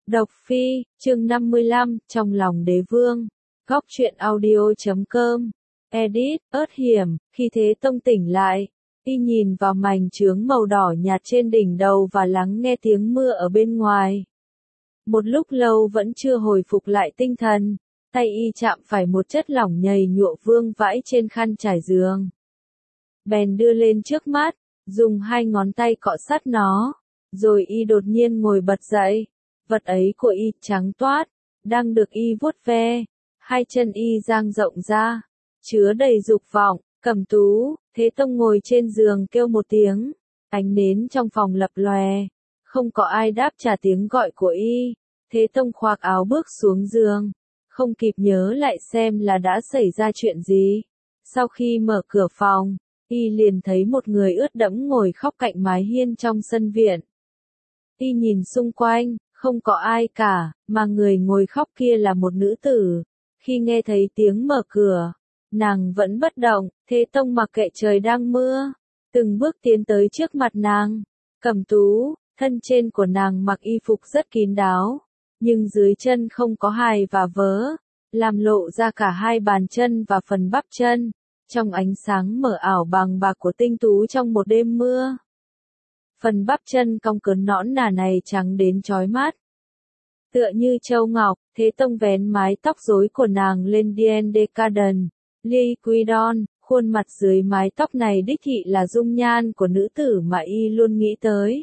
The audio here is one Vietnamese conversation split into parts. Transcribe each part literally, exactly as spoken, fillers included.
Độc Phi, chương năm mươi lăm, trong lòng đế vương. Góc truyện audio chấm com. Edit, ớt hiểm, khi Thế Tông tỉnh lại, y nhìn vào mảnh chướng màu đỏ nhạt trên đỉnh đầu và lắng nghe tiếng mưa ở bên ngoài. Một lúc lâu vẫn chưa hồi phục lại tinh thần, tay y chạm phải một chất lỏng nhầy nhụa vương vãi trên khăn trải giường. Bèn đưa lên trước mắt, dùng hai ngón tay cọ sát nó, rồi y đột nhiên ngồi bật dậy. Vật ấy của y trắng toát, đang được y vuốt ve, hai chân y dang rộng ra, chứa đầy dục vọng. Cẩm Tú, Thế Tông ngồi trên giường kêu một tiếng, ánh nến trong phòng lập lòe, không có ai đáp trả tiếng gọi của y. Thế Tông khoác áo bước xuống giường, không kịp nhớ lại xem là đã xảy ra chuyện gì. Sau khi mở cửa phòng, y liền thấy một người ướt đẫm ngồi khóc cạnh mái hiên trong sân viện. Y nhìn xung quanh, không có ai cả, mà người ngồi khóc kia là một nữ tử. Khi nghe thấy tiếng mở cửa, nàng vẫn bất động. Thế Tông mặc kệ trời đang mưa, từng bước tiến tới trước mặt nàng. Cẩm Tú, thân trên của nàng mặc y phục rất kín đáo, nhưng dưới chân không có hài và vớ, làm lộ ra cả hai bàn chân và phần bắp chân, trong ánh sáng mờ ảo bằng bạc của tinh tú trong một đêm mưa. Phần bắp chân cong cớn nõn nà này trắng đến chói mắt, tựa như châu ngọc. Thế Tông vén mái tóc rối của nàng lên Dien Decadent, Liquidon, khuôn mặt dưới mái tóc này đích thị là dung nhan của nữ tử mà y luôn nghĩ tới.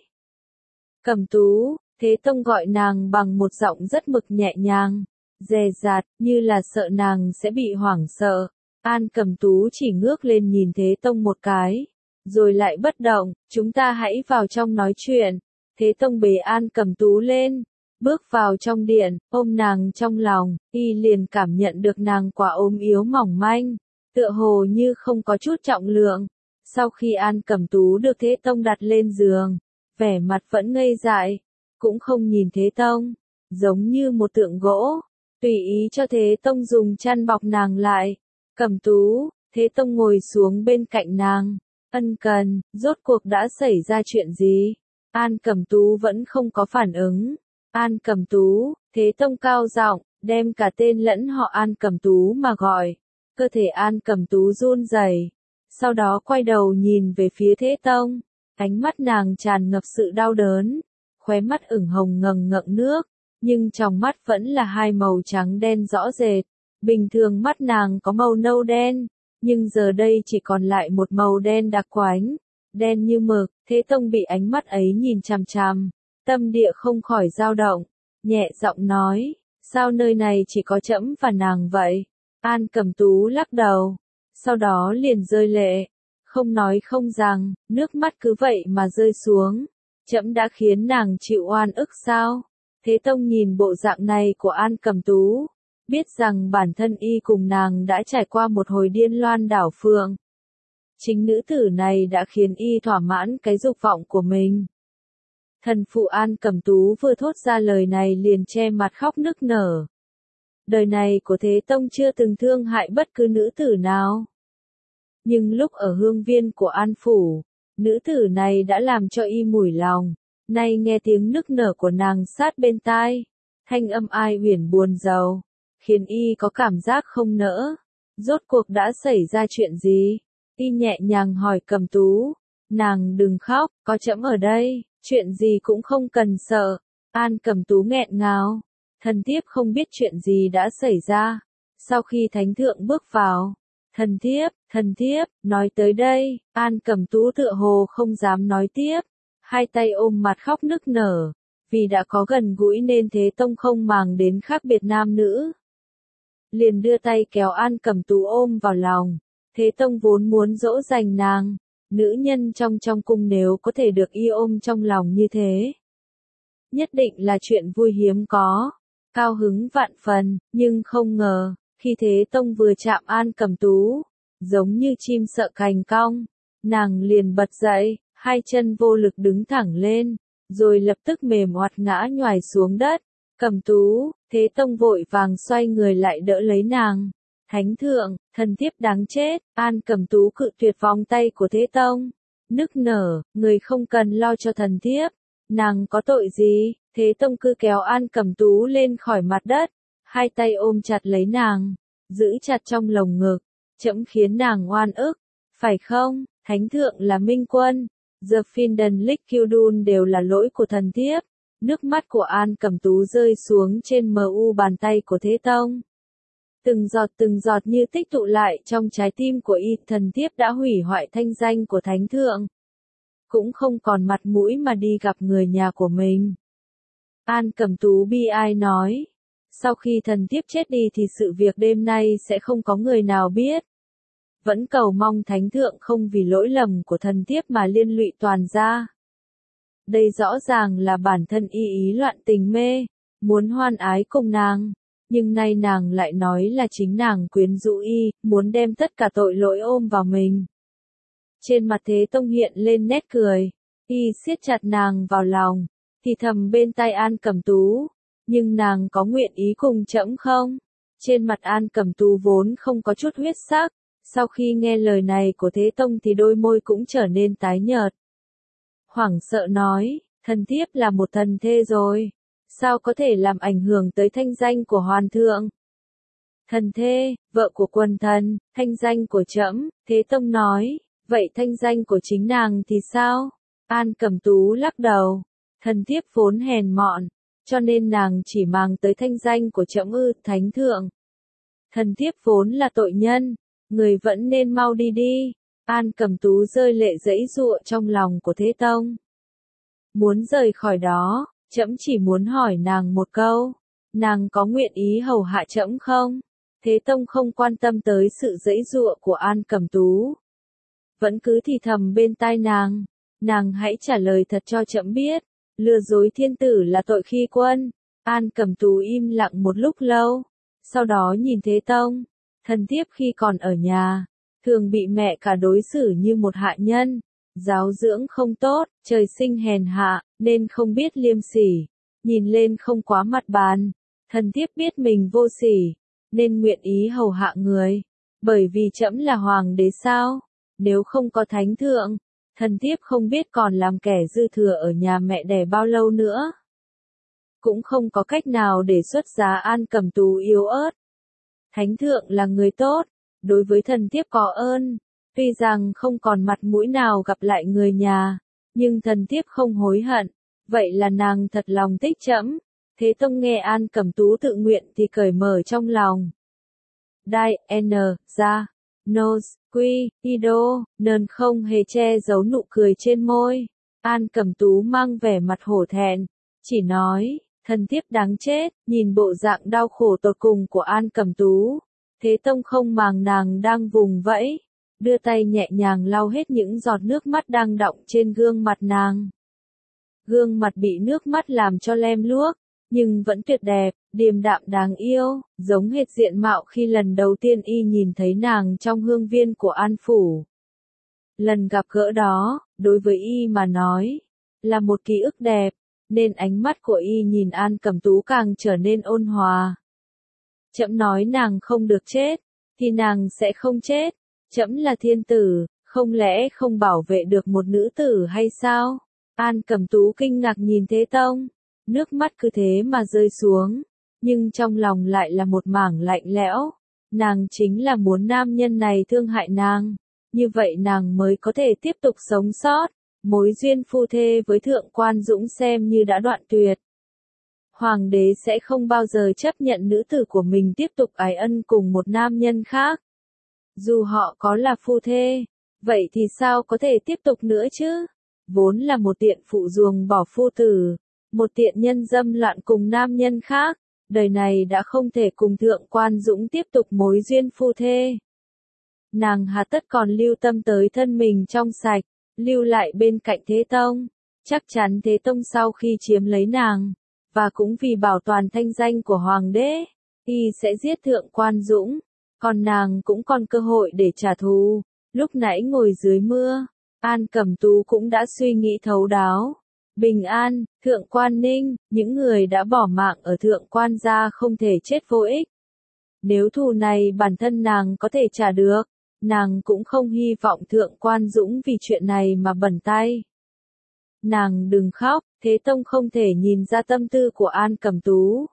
Cẩm Tú, Thế Tông gọi nàng bằng một giọng rất mực nhẹ nhàng, dè dặt, như là sợ nàng sẽ bị hoảng sợ. An Cẩm Tú chỉ ngước lên nhìn Thế Tông một cái, rồi lại bất động. Chúng ta hãy vào trong nói chuyện. Thế Tông bế An Cẩm Tú lên, bước vào trong điện, ôm nàng trong lòng. Y liền cảm nhận được nàng quả ốm yếu mỏng manh, tựa hồ như không có chút trọng lượng. Sau khi An Cẩm Tú được Thế Tông đặt lên giường, vẻ mặt vẫn ngây dại, cũng không nhìn Thế Tông, giống như một tượng gỗ, tùy ý cho Thế Tông dùng chăn bọc nàng lại. Cẩm Tú, Thế Tông ngồi xuống bên cạnh nàng, ân cần, rốt cuộc đã xảy ra chuyện gì? An Cẩm Tú vẫn không có phản ứng. An Cẩm Tú, Thế Tông cao giọng, đem cả tên lẫn họ An Cẩm Tú mà gọi. Cơ thể An Cẩm Tú run rẩy, sau đó quay đầu nhìn về phía Thế Tông, ánh mắt nàng tràn ngập sự đau đớn, khóe mắt ửng hồng ngần ngậm nước, nhưng trong mắt vẫn là hai màu trắng đen rõ rệt. Bình thường mắt nàng có màu nâu đen, nhưng giờ đây chỉ còn lại một màu đen đặc quánh, đen như mực. Thế Tông bị ánh mắt ấy nhìn chằm chằm, tâm địa không khỏi dao động, nhẹ giọng nói, sao nơi này chỉ có trẫm và nàng vậy? An Cẩm Tú lắc đầu, sau đó liền rơi lệ, không nói không rằng, nước mắt cứ vậy mà rơi xuống. Trẫm đã khiến nàng chịu oan ức sao? Thế Tông nhìn bộ dạng này của An Cẩm Tú, biết rằng bản thân y cùng nàng đã trải qua một hồi điên loan đảo phượng. Chính nữ tử này đã khiến y thỏa mãn cái dục vọng của mình. Thần phụ An Cẩm Tú vừa thốt ra lời này liền che mặt khóc nức nở. Đời này của Thế Tông chưa từng thương hại bất cứ nữ tử nào. Nhưng lúc ở hương viên của An Phủ, nữ tử này đã làm cho y mủi lòng. Nay nghe tiếng nức nở của nàng sát bên tai, thanh âm ai uyển buồn rầu, khiến y có cảm giác không nỡ. Rốt cuộc đã xảy ra chuyện gì? Y nhẹ nhàng hỏi Cẩm Tú. Nàng đừng khóc, có trẫm ở đây, chuyện gì cũng không cần sợ. An Cẩm Tú nghẹn ngào, thần thiếp không biết chuyện gì đã xảy ra. Sau khi thánh thượng bước vào, thần thiếp, thần thiếp, nói tới đây, An Cẩm Tú tựa hồ không dám nói tiếp, hai tay ôm mặt khóc nức nở, vì đã có gần gũi nên Thế Tông không màng đến khác biệt nam nữ, liền đưa tay kéo An Cẩm Tú ôm vào lòng. Thế Tông vốn muốn dỗ dành nàng, nữ nhân trong trong cung nếu có thể được y ôm trong lòng như thế, nhất định là chuyện vui hiếm có, cao hứng vạn phần. Nhưng không ngờ, khi Thế Tông vừa chạm An Cẩm Tú, giống như chim sợ cành cong, nàng liền bật dậy, hai chân vô lực đứng thẳng lên, rồi lập tức mềm oặt ngã nhoài xuống đất. Cẩm Tú, Thế Tông vội vàng xoay người lại đỡ lấy nàng. Thánh thượng, thần thiếp đáng chết. An Cẩm Tú cự tuyệt vòng tay của Thế Tông, nức nở, người không cần lo cho thần thiếp, nàng có tội gì? Thế Tông cứ kéo An Cẩm Tú lên khỏi mặt đất, hai tay ôm chặt lấy nàng, giữ chặt trong lồng ngực, trẫm khiến nàng oan ức, phải không? Thánh thượng là minh quân, The Findon Lickildun đều là lỗi của thần thiếp. Nước mắt của An Cẩm Tú rơi xuống trên mờ u bàn tay của Thế Tông. Từng giọt từng giọt như tích tụ lại trong trái tim của y, thần thiếp đã hủy hoại thanh danh của thánh thượng. Cũng không còn mặt mũi mà đi gặp người nhà của mình. An Cẩm Tú bi ai nói. Sau khi thần thiếp chết đi thì sự việc đêm nay sẽ không có người nào biết. Vẫn cầu mong thánh thượng không vì lỗi lầm của thần thiếp mà liên lụy toàn gia. Đây rõ ràng là bản thân y ý loạn tình mê, muốn hoan ái cùng nàng, nhưng nay nàng lại nói là chính nàng quyến rũ y, muốn đem tất cả tội lỗi ôm vào mình. Trên mặt Thế Tông hiện lên nét cười, y siết chặt nàng vào lòng, thì thầm bên tai An Cẩm Tú, nhưng nàng có nguyện ý cùng trẫm không? Trên mặt An Cẩm Tú vốn không có chút huyết sắc, sau khi nghe lời này của Thế Tông thì đôi môi cũng trở nên tái nhợt. Hoảng sợ nói, thần thiếp là một thần thê rồi, sao có thể làm ảnh hưởng tới thanh danh của hoàng thượng? Thần thê, vợ của quần thần, thanh danh của trẫm, Thế Tông nói, vậy thanh danh của chính nàng thì sao? An Cẩm Tú lắc đầu, thần thiếp vốn hèn mọn, cho nên nàng chỉ mang tới thanh danh của trẫm ư, thánh thượng. Thần thiếp vốn là tội nhân, người vẫn nên mau đi đi. An Cẩm Tú rơi lệ giãy giụa trong lòng của Thế Tông. Muốn rời khỏi đó, trẫm chỉ muốn hỏi nàng một câu, nàng có nguyện ý hầu hạ trẫm không? Thế Tông không quan tâm tới sự giãy giụa của An Cẩm Tú. Vẫn cứ thì thầm bên tai nàng, nàng hãy trả lời thật cho trẫm biết, lừa dối thiên tử là tội khi quân. An Cẩm Tú im lặng một lúc lâu, sau đó nhìn Thế Tông, thần thiếp khi còn ở nhà, thường bị mẹ cả đối xử như một hạ nhân, giáo dưỡng không tốt, trời sinh hèn hạ, nên không biết liêm sỉ, nhìn lên không quá mặt bàn. Thần thiếp biết mình vô sỉ, nên nguyện ý hầu hạ người, bởi vì trẫm là hoàng đế sao? Nếu không có thánh thượng, thần thiếp không biết còn làm kẻ dư thừa ở nhà mẹ đẻ bao lâu nữa. Cũng không có cách nào để xuất giá. An Cẩm Tú yếu ớt. Thánh thượng là người tốt, đối với thần thiếp có ơn, tuy rằng không còn mặt mũi nào gặp lại người nhà, nhưng thần thiếp không hối hận, vậy là nàng thật lòng thích trẫm. Thế Tông nghe An Cẩm Tú tự nguyện thì cởi mở trong lòng. Đai, N, ra, Nose, Quy, Ido, Nơn không hề che giấu nụ cười trên môi. An Cẩm Tú mang vẻ mặt hổ thẹn, chỉ nói, thần thiếp đáng chết. Nhìn bộ dạng đau khổ tột cùng của An Cẩm Tú, Thế Tông không màng nàng đang vùng vẫy, đưa tay nhẹ nhàng lau hết những giọt nước mắt đang đọng trên gương mặt nàng. Gương mặt bị nước mắt làm cho lem luốc, nhưng vẫn tuyệt đẹp, điềm đạm đáng yêu, giống hệt diện mạo khi lần đầu tiên y nhìn thấy nàng trong hương viên của An Phủ. Lần gặp gỡ đó, đối với y mà nói, là một ký ức đẹp, nên ánh mắt của y nhìn An Cẩm Tú càng trở nên ôn hòa. Trẫm nói nàng không được chết, thì nàng sẽ không chết. Trẫm là thiên tử, không lẽ không bảo vệ được một nữ tử hay sao? An Cẩm Tú kinh ngạc nhìn Thế Tông, nước mắt cứ thế mà rơi xuống, nhưng trong lòng lại là một mảng lạnh lẽo. Nàng chính là muốn nam nhân này thương hại nàng, như vậy nàng mới có thể tiếp tục sống sót. Mối duyên phu thê với Thượng Quan Dũng xem như đã đoạn tuyệt. Hoàng đế sẽ không bao giờ chấp nhận nữ tử của mình tiếp tục ái ân cùng một nam nhân khác. Dù họ có là phu thê, vậy thì sao có thể tiếp tục nữa chứ? Vốn là một tiện phụ ruồng bỏ phu tử, một tiện nhân dâm loạn cùng nam nhân khác, đời này đã không thể cùng Thượng Quan Dũng tiếp tục mối duyên phu thê. Nàng hà tất còn lưu tâm tới thân mình trong sạch, lưu lại bên cạnh Thế Tông. Chắc chắn Thế Tông sau khi chiếm lấy nàng, và cũng vì bảo toàn thanh danh của hoàng đế, y sẽ giết Thượng Quan Dũng, còn nàng cũng còn cơ hội để trả thù. Lúc nãy ngồi dưới mưa, An Cẩm Tú cũng đã suy nghĩ thấu đáo. Bình An, Thượng Quan Ninh, những người đã bỏ mạng ở Thượng Quan gia không thể chết vô ích. Nếu thù này bản thân nàng có thể trả được, nàng cũng không hy vọng Thượng Quan Dũng vì chuyện này mà bẩn tay. Nàng đừng khóc, Thế Tông không thể nhìn ra tâm tư của An Cẩm Tú.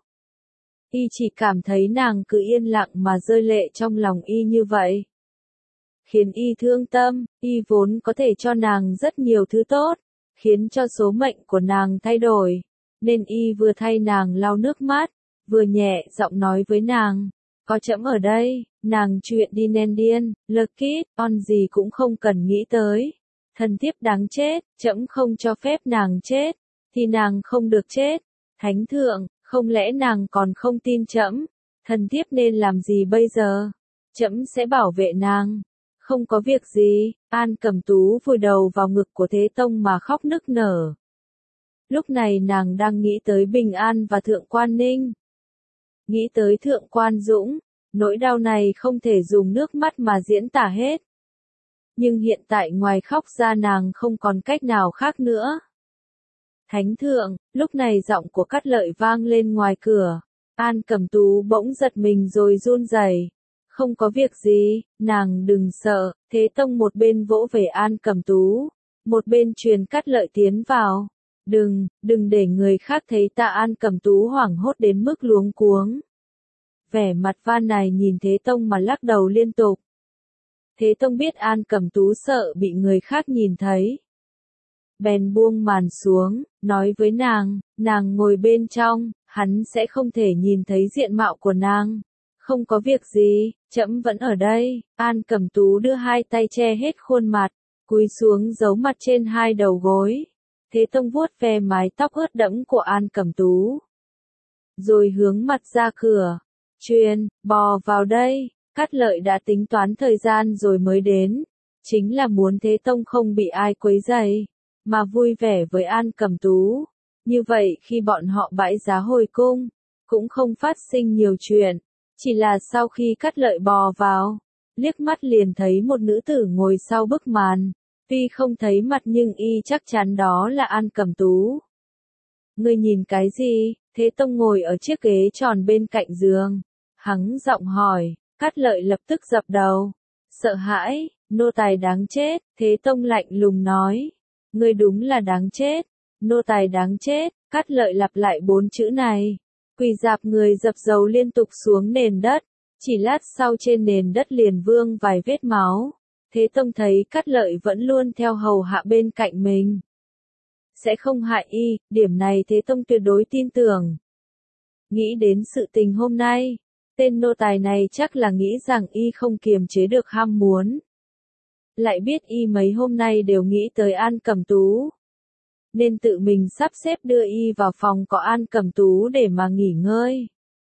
Y chỉ cảm thấy nàng cứ yên lặng mà rơi lệ trong lòng y như vậy, khiến y thương tâm. Y vốn có thể cho nàng rất nhiều thứ tốt, khiến cho số mệnh của nàng thay đổi, nên y vừa thay nàng lau nước mắt, vừa nhẹ giọng nói với nàng, có trẫm ở đây, nàng chuyện đi nên điên, lơ kít, on gì cũng không cần nghĩ tới. Thần thiếp đáng chết, trẫm không cho phép nàng chết, thì nàng không được chết. Thánh thượng, không lẽ nàng còn không tin trẫm? Thần thiếp nên làm gì bây giờ? Trẫm sẽ bảo vệ nàng. Không có việc gì. An Cẩm Tú vùi đầu vào ngực của Thế Tông mà khóc nức nở. Lúc này nàng đang nghĩ tới Bình An và Thượng Quan Ninh. Nghĩ tới Thượng Quan Dũng, nỗi đau này không thể dùng nước mắt mà diễn tả hết. Nhưng hiện tại ngoài khóc ra nàng không còn cách nào khác nữa. Thánh thượng, lúc này giọng của Cát Lợi vang lên ngoài cửa. An Cẩm Tú bỗng giật mình rồi run rẩy. Không có việc gì, nàng đừng sợ. Thế Tông một bên vỗ về An Cẩm Tú, một bên truyền Cát Lợi tiến vào. Đừng, đừng để người khác thấy ta. An Cẩm Tú hoảng hốt đến mức luống cuống. Vẻ mặt van này nhìn Thế Tông mà lắc đầu liên tục. Thế Tông biết An Cẩm Tú sợ bị người khác nhìn thấy, bèn buông màn xuống, nói với nàng, nàng ngồi bên trong, hắn sẽ không thể nhìn thấy diện mạo của nàng. Không có việc gì, trẫm vẫn ở đây. An Cẩm Tú đưa hai tay che hết khuôn mặt, cúi xuống giấu mặt trên hai đầu gối. Thế Tông vuốt ve mái tóc ướt đẫm của An Cẩm Tú, rồi hướng mặt ra cửa, truyền, bò vào đây. Cát Lợi đã tính toán thời gian rồi mới đến, chính là muốn Thế Tông không bị ai quấy rầy, mà vui vẻ với An Cẩm Tú. Như vậy khi bọn họ bãi giá hồi cung, cũng không phát sinh nhiều chuyện. Chỉ là sau khi Cát Lợi bò vào, liếc mắt liền thấy một nữ tử ngồi sau bức màn. Tuy không thấy mặt nhưng y chắc chắn đó là An Cẩm Tú. Ngươi nhìn cái gì? Thế Tông ngồi ở chiếc ghế tròn bên cạnh giường, hắng giọng hỏi. Cát Lợi lập tức dập đầu. Sợ hãi, nô tài đáng chết. Thế Tông lạnh lùng nói. Ngươi đúng là đáng chết. Nô tài đáng chết. Cát Lợi lặp lại bốn chữ này. Quỳ dạp người dập dầu liên tục xuống nền đất. Chỉ lát sau trên nền đất liền vương vài vết máu. Thế Tông thấy Cát Lợi vẫn luôn theo hầu hạ bên cạnh mình, sẽ không hại y, điểm này Thế Tông tuyệt đối tin tưởng. Nghĩ đến sự tình hôm nay, tên nô tài này chắc là nghĩ rằng y không kiềm chế được ham muốn. Lại biết y mấy hôm nay đều nghĩ tới An Cẩm Tú, nên tự mình sắp xếp đưa y vào phòng có An Cẩm Tú để mà nghỉ ngơi.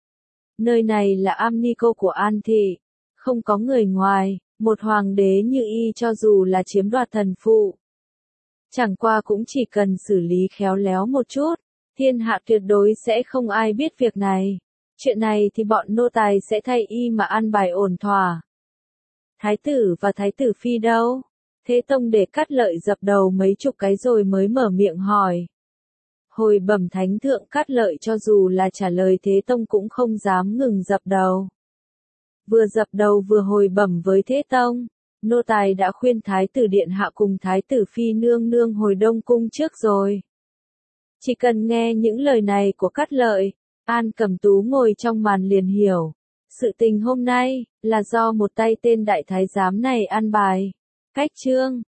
Nơi này là am ni cô của An thị, không có người ngoài, một hoàng đế như y cho dù là chiếm đoạt thần phụ, chẳng qua cũng chỉ cần xử lý khéo léo một chút, thiên hạ tuyệt đối sẽ không ai biết việc này. Chuyện này thì bọn nô tài sẽ thay y mà an bài ổn thỏa. Thái tử và thái tử phi đâu? Thế Tông để Cát Lợi dập đầu mấy chục cái rồi mới mở miệng hỏi. Hồi bẩm thánh thượng. Cát Lợi cho dù là trả lời Thế Tông cũng không dám ngừng dập đầu. Vừa dập đầu vừa hồi bẩm với Thế Tông, nô tài đã khuyên thái tử điện hạ cùng thái tử phi nương nương hồi Đông cung trước rồi. Chỉ cần nghe những lời này của Cát Lợi, An Cẩm Tú ngồi trong màn liền hiểu. Sự tình hôm nay, là do một tay tên đại thái giám này an bài. Cách chương